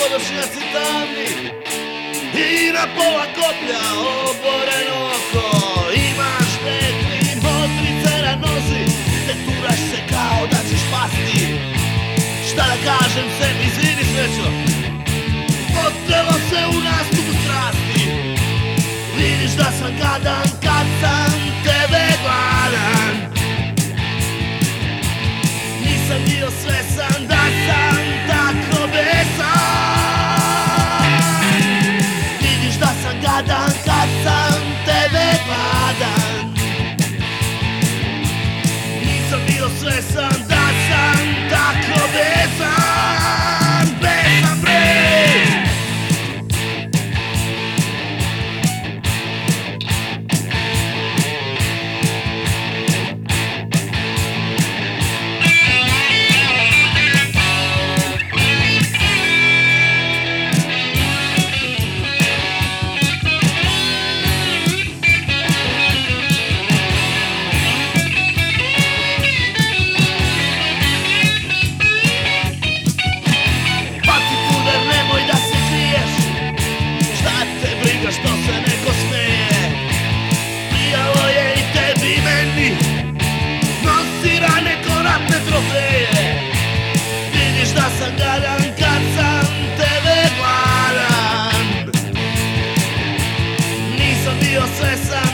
površinjaci tamni i na pola koplja oboreno oko. Imaš petli motrice na nozi, ne turaš se kao da ćeš pasti. Šta da kažem sebi, izvini srećo, potelo se u nastupu strasti. Vidiš da sam gadan kad sam tebe gladan. Nisam bio svesan da sam tako besan. Vidiš da sam gadan kad sam tebe gladan. Nisam bio svesan da sam tako besan. Besan bre. Što se neko smeje, prijalo je i tebi i meni, nosi rane ko ratne trofeje. Vidiš da sam gadan kad sam tebe gladan. Nisam bio svesan